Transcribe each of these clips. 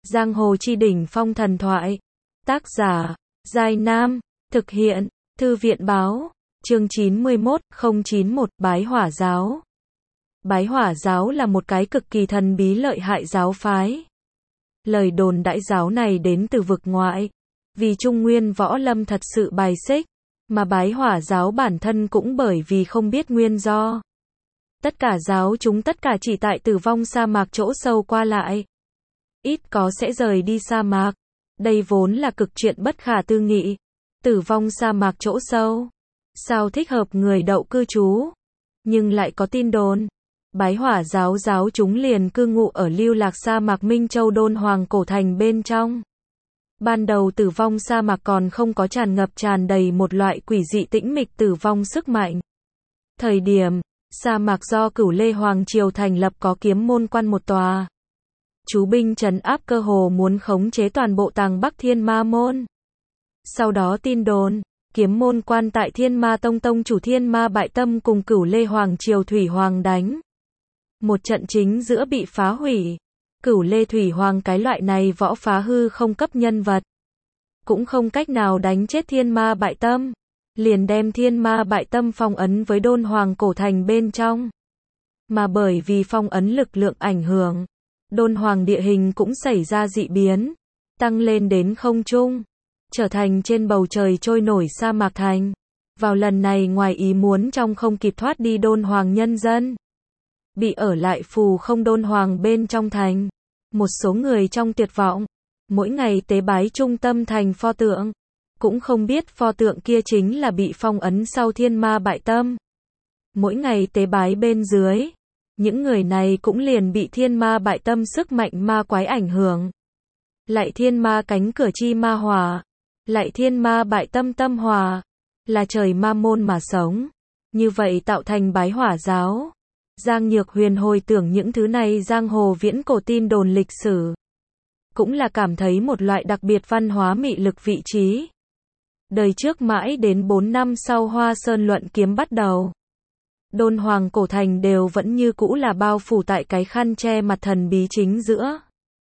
Giang hồ chi đỉnh phong thần thoại. Tác giả, Giai Nam. Thực hiện, Thư viện báo. Chương 91-091, Bái Hỏa giáo. Bái Hỏa giáo là một cái cực kỳ thần bí lợi hại giáo phái. Lời đồn đại giáo này đến từ vực ngoại. Vì Trung Nguyên võ lâm thật sự bài xích, mà Bái Hỏa giáo bản thân cũng bởi vì không biết nguyên do. Tất cả giáo chúng tất cả chỉ tại Tử Vong sa mạc chỗ sâu qua lại. Ít có sẽ rời đi sa mạc. Đây vốn là cực chuyện bất khả tư nghị. Tử Vong sa mạc chỗ sâu. Sao thích hợp người đậu cư trú. Nhưng lại có tin đồn. Bái Hỏa giáo giáo chúng liền cư ngụ ở lưu lạc sa mạc Minh Châu Đôn Hoàng cổ thành bên trong. Ban đầu Tử Vong sa mạc còn không có tràn ngập tràn đầy một loại quỷ dị tĩnh mịch tử vong sức mạnh. Thời điểm, sa mạc do Cửu Lê Hoàng triều thành lập có kiếm môn quan một tòa. Chú binh trấn áp cơ hồ muốn khống chế toàn bộ Tàng Bắc Thiên Ma môn. Sau đó tin đồn, kiếm môn quan tại Thiên Ma tông tông chủ Thiên Ma Bại Tâm cùng Cửu Lê Hoàng triều Thủy Hoàng đánh. Một trận chính giữa bị phá hủy. Cửu Lê Thủy Hoàng cái loại này võ phá hư không cấp nhân vật. Cũng không cách nào đánh chết Thiên Ma Bại Tâm. Liền đem Thiên Ma Bại Tâm phong ấn với Đôn Hoàng cổ thành bên trong. Mà bởi vì phong ấn lực lượng ảnh hưởng, Đôn Hoàng địa hình cũng xảy ra dị biến, tăng lên đến không trung, trở thành trên bầu trời trôi nổi sa mạc thành. Vào lần này ngoài ý muốn trong không kịp thoát đi Đôn Hoàng nhân dân, bị ở lại phù không Đôn Hoàng bên trong thành. Một số người trong tuyệt vọng, mỗi ngày tế bái trung tâm thành pho tượng, cũng không biết pho tượng kia chính là bị phong ấn sau Thiên Ma Bại Tâm. Mỗi ngày tế bái bên dưới, những người này cũng liền bị Thiên Ma Bại Tâm sức mạnh ma quái ảnh hưởng. Lại Thiên Ma cánh cửa chi ma hỏa, lại Thiên Ma Bại Tâm tâm hỏa, là trời ma môn mà sống. Như vậy tạo thành Bái Hỏa giáo. Giang Nhược Huyền hồi tưởng những thứ này giang hồ viễn cổ tin đồn lịch sử. Cũng là cảm thấy một loại đặc biệt văn hóa mị lực vị trí. Đời trước mãi đến 4 năm sau Hoa Sơn luận kiếm bắt đầu. Đôn Hoàng cổ thành đều vẫn như cũ là bao phủ tại cái khăn che mặt thần bí chính giữa.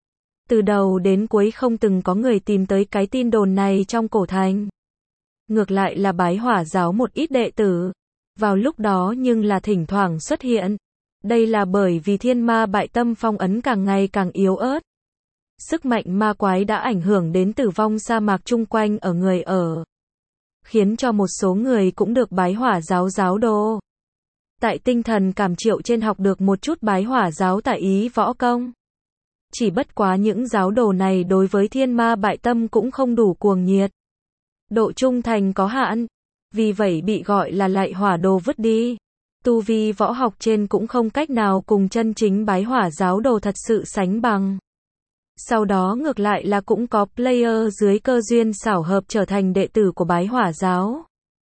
Từ đầu đến cuối không từng có người tìm tới cái tin đồn này trong cổ thành. Ngược lại là Bái Hỏa giáo một ít đệ tử. Vào lúc đó nhưng là thỉnh thoảng xuất hiện. Đây là bởi vì Thiên Ma Bại Tâm phong ấn càng ngày càng yếu ớt. Sức mạnh ma quái đã ảnh hưởng đến Tử Vong sa mạc chung quanh ở người ở. Khiến cho một số người cũng được Bái Hỏa giáo giáo đồ. Tại tinh thần cảm triệu trên học được một chút Bái Hỏa giáo tại ý võ công. Chỉ bất quá những giáo đồ này đối với Thiên Ma Bại Tâm cũng không đủ cuồng nhiệt. Độ trung thành có hạn. Vì vậy bị gọi là lại hỏa đồ vứt đi. Tu vi võ học trên cũng không cách nào cùng chân chính Bái Hỏa giáo đồ thật sự sánh bằng. Sau đó ngược lại là cũng có player dưới cơ duyên xảo hợp trở thành đệ tử của Bái Hỏa giáo.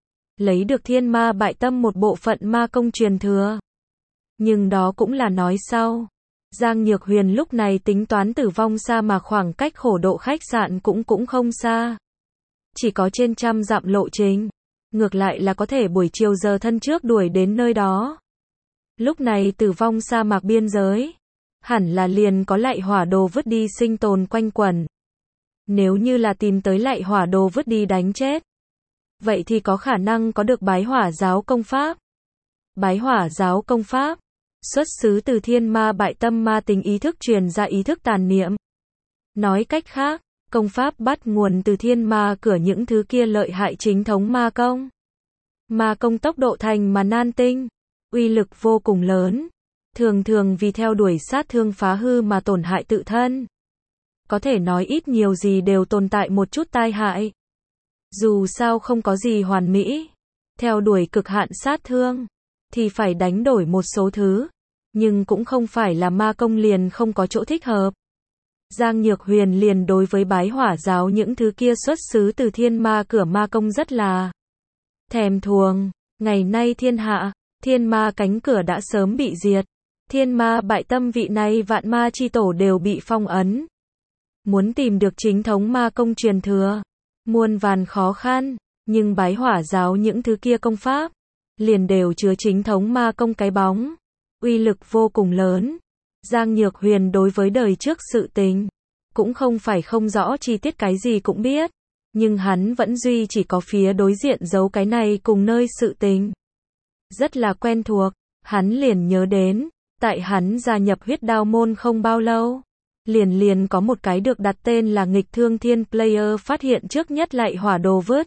Lấy được Thiên Ma Bại Tâm một bộ phận ma công truyền thừa. Nhưng đó cũng là nói sau. Giang Nhược Huyền lúc này tính toán Tử Vong sa mạc khoảng cách khổ độ khách sạn cũng không xa. Chỉ có trên 100 dặm lộ trình. Ngược lại là có thể buổi chiều giờ thân trước đuổi đến nơi đó. Lúc này Tử Vong sa mạc biên giới. Hẳn là liền có lại hỏa đồ vứt đi sinh tồn quanh quẩn. Nếu như là tìm tới lại hỏa đồ vứt đi đánh chết. Vậy thì có khả năng có được Bái Hỏa giáo công pháp. Bái Hỏa giáo công pháp. Xuất xứ từ Thiên Ma Bại Tâm ma tính ý thức truyền ra ý thức tàn niệm. Nói cách khác, công pháp bắt nguồn từ thiên ma cửa những thứ kia lợi hại chính thống ma công. Ma công tốc độ thành mà nan tinh. Uy lực vô cùng lớn. Thường thường vì theo đuổi sát thương phá hư mà tổn hại tự thân. Có thể nói ít nhiều gì đều tồn tại một chút tai hại. Dù sao không có gì hoàn mỹ. Theo đuổi cực hạn sát thương. Thì phải đánh đổi một số thứ. Nhưng cũng không phải là ma công liền không có chỗ thích hợp. Giang Nhược Huyền liền đối với Bái Hỏa giáo những thứ kia xuất xứ từ thiên ma cửa ma công rất là thèm thuồng. Ngày nay thiên hạ, thiên ma cánh cửa đã sớm bị diệt. Thiên Ma Bại Tâm vị này vạn ma chi tổ đều bị phong ấn. Muốn tìm được chính thống ma công truyền thừa. Muôn vàn khó khăn. Nhưng Bái Hỏa giáo những thứ kia công pháp. Liền đều chứa chính thống ma công cái bóng. Uy lực vô cùng lớn. Giang Nhược Huyền đối với đời trước sự tình. Cũng không phải không rõ chi tiết cái gì cũng biết. Nhưng hắn vẫn duy chỉ có phía đối diện giấu cái này cùng nơi sự tình. Rất là quen thuộc, hắn liền nhớ đến, tại hắn gia nhập huyết đao môn không bao lâu. Liền có một cái được đặt tên là nghịch thương thiên player phát hiện trước nhất lại hỏa đồ vứt.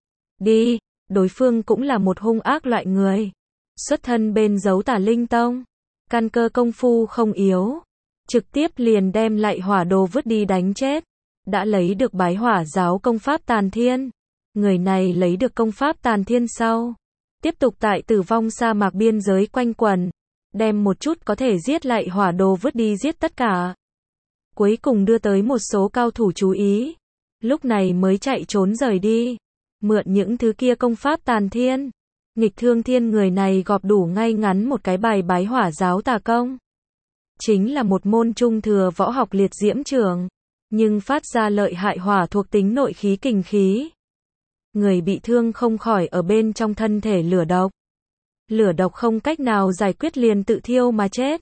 Đi, đối phương cũng là một hung ác loại người. Xuất thân bên giấu Tả Linh Tông. Căn cơ công phu không yếu. Trực tiếp liền đem lại hỏa đồ vứt đi đánh chết. Đã lấy được bái hỏa giáo công pháp tàn thiên. Người này lấy được công pháp tàn thiên sau. Tiếp tục tại tử vong sa mạc biên giới quanh quẩn. Đem một chút có thể giết lại hỏa đồ vứt đi giết tất cả. Cuối cùng đưa tới một số cao thủ chú ý. Lúc này mới chạy trốn rời đi. Mượn những thứ kia công pháp tàn thiên. Nghịch thương thiên người này gọp đủ ngay ngắn một cái bài bái hỏa giáo tà công. Chính là một môn trung thừa võ học liệt diễm trường. Nhưng phát ra lợi hại hỏa thuộc tính nội khí kình khí. Người bị thương không khỏi ở bên trong thân thể lửa độc. Lửa độc không cách nào giải quyết liền tự thiêu mà chết.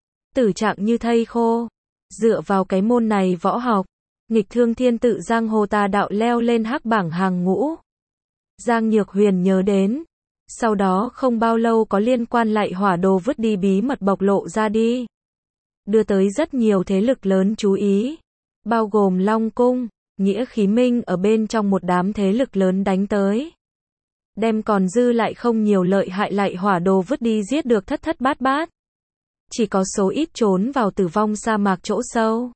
Tử trạng như thây khô. Dựa vào cái môn này võ học, nghịch thương thiên tự giang hồ tà đạo leo lên hắc bảng hàng ngũ. Giang Nhược Huyền nhớ đến. Sau đó không bao lâu có liên quan lại hỏa đồ vứt đi bí mật bộc lộ ra đi. Đưa tới rất nhiều thế lực lớn chú ý. Bao gồm Long Cung, Nghĩa Khí Minh ở bên trong một đám thế lực lớn đánh tới. Đem còn dư lại không nhiều lợi hại lại hỏa đồ vứt đi giết được thất thất bát bát. Chỉ có số ít trốn vào tử vong sa mạc chỗ sâu.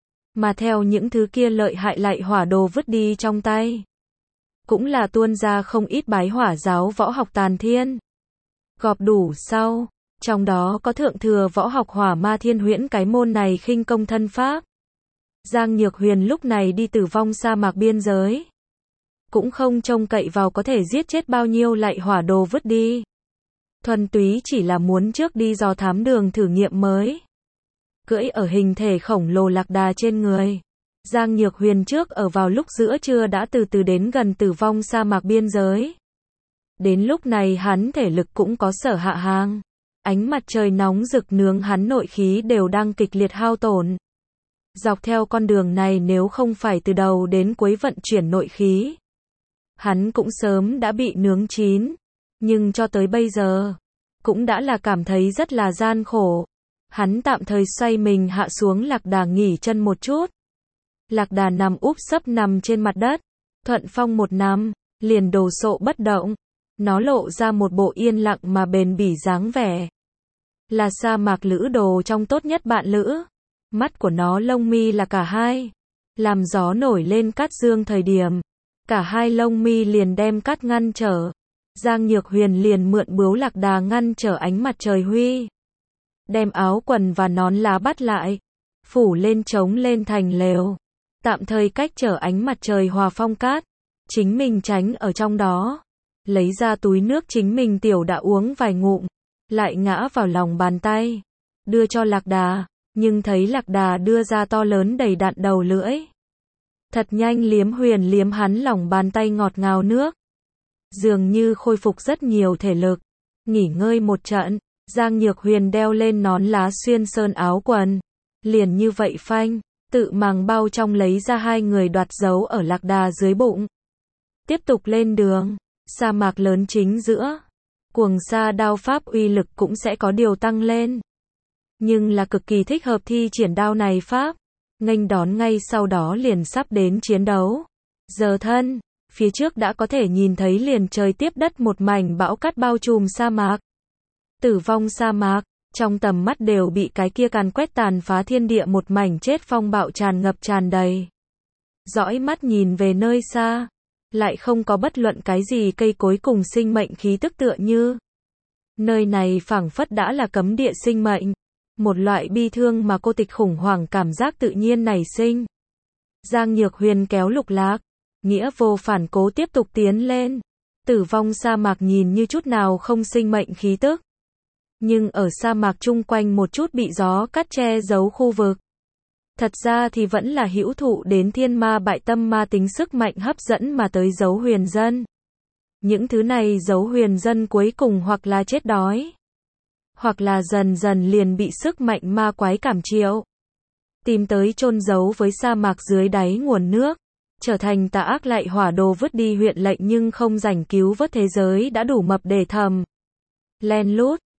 Mà theo những thứ kia lợi hại lại hỏa đồ vứt đi trong tay. Cũng là tuôn ra không ít bái hỏa giáo võ học tàn thiên. Gọp đủ sau, trong đó có thượng thừa võ học hỏa ma thiên huyễn cái môn này khinh công thân pháp. Giang Nhược Huyền lúc này đi tử vong sa mạc biên giới. Cũng không trông cậy vào có thể giết chết bao nhiêu lại hỏa đồ vứt đi. Thuần túy chỉ là muốn trước đi dò thám đường thử nghiệm mới. Cưỡi ở hình thể khổng lồ lạc đà trên người. Giang Nhược Huyền trước ở vào lúc giữa trưa đã từ từ đến gần tử vong sa mạc biên giới. Đến lúc này hắn thể lực cũng có sở hạ hàng. Ánh mặt trời nóng rực nướng hắn nội khí đều đang kịch liệt hao tổn. Dọc theo con đường này nếu không phải từ đầu đến cuối vận chuyển nội khí. Hắn cũng sớm đã bị nướng chín. Nhưng cho tới bây giờ, cũng đã là cảm thấy rất là gian khổ. Hắn tạm thời xoay mình hạ xuống lạc đà nghỉ chân một chút. Lạc đà nằm úp sấp nằm trên mặt đất. Thuận phong một nằm, liền đồ sộ bất động. Nó lộ ra một bộ yên lặng mà bền bỉ dáng vẻ. Là sa mạc lữ đồ trong tốt nhất bạn lữ. Mắt của nó lông mi là cả hai. Làm gió nổi lên cát dương thời điểm. Cả hai lông mi liền đem cát ngăn trở. Giang Nhược Huyền liền mượn bướu lạc đà ngăn trở ánh mặt trời huy. Đem áo quần và nón lá bắt lại. Phủ lên trống lên thành lều. Tạm thời cách trở ánh mặt trời hòa phong cát. Chính mình tránh ở trong đó. Lấy ra túi nước chính mình tiểu đã uống vài ngụm. Lại ngã vào lòng bàn tay. Đưa cho lạc đà. Nhưng thấy lạc đà đưa ra to lớn đầy đặn đầu lưỡi. Thật nhanh liếm liếm hắn lòng bàn tay ngọt ngào nước. Dường như khôi phục rất nhiều thể lực. Nghỉ ngơi một trận, Giang Nhược Huyền đeo lên nón lá xuyên sơn áo quần. Liền như vậy phanh, tự màng bao trong lấy ra hai người đoạt dấu ở lạc đà dưới bụng. Tiếp tục lên đường, sa mạc lớn chính giữa. Cuồng sa đao pháp uy lực cũng sẽ có điều tăng lên. Nhưng là cực kỳ thích hợp thi triển đao này pháp. Nghênh đón ngay sau đó liền sắp đến chiến đấu. Giờ thân. Phía trước đã có thể nhìn thấy liền trời tiếp đất một mảnh bão cát bao trùm sa mạc. Tử vong sa mạc, trong tầm mắt đều bị cái kia càn quét tàn phá thiên địa một mảnh chết phong bạo tràn ngập tràn đầy. Dõi mắt nhìn về nơi xa, lại không có bất luận cái gì cây cối cùng sinh mệnh khí tức tựa như. Nơi này phảng phất đã là cấm địa sinh mệnh, một loại bi thương mà cô tịch khủng hoảng cảm giác tự nhiên nảy sinh. Giang Nhược Huyền kéo Lục Lạc. Nghĩa vô phản cố tiếp tục tiến lên. Tử vong sa mạc nhìn như chút nào không sinh mệnh khí tức. Nhưng ở sa mạc chung quanh một chút bị gió cát che giấu khu vực. Thật ra thì vẫn là hữu thụ đến thiên ma bại tâm ma tính sức mạnh hấp dẫn mà tới dấu huyền dân. Những thứ này dấu huyền dân cuối cùng hoặc là chết đói. Hoặc là dần dần liền bị sức mạnh ma quái cảm triệu. tìm tới chôn giấu với sa mạc dưới đáy nguồn nước, trở thành tà ác lại hỏa đồ vứt đi huyện lệnh nhưng không rảnh cứu vớt thế giới đã đủ mập để thầm. Len lút,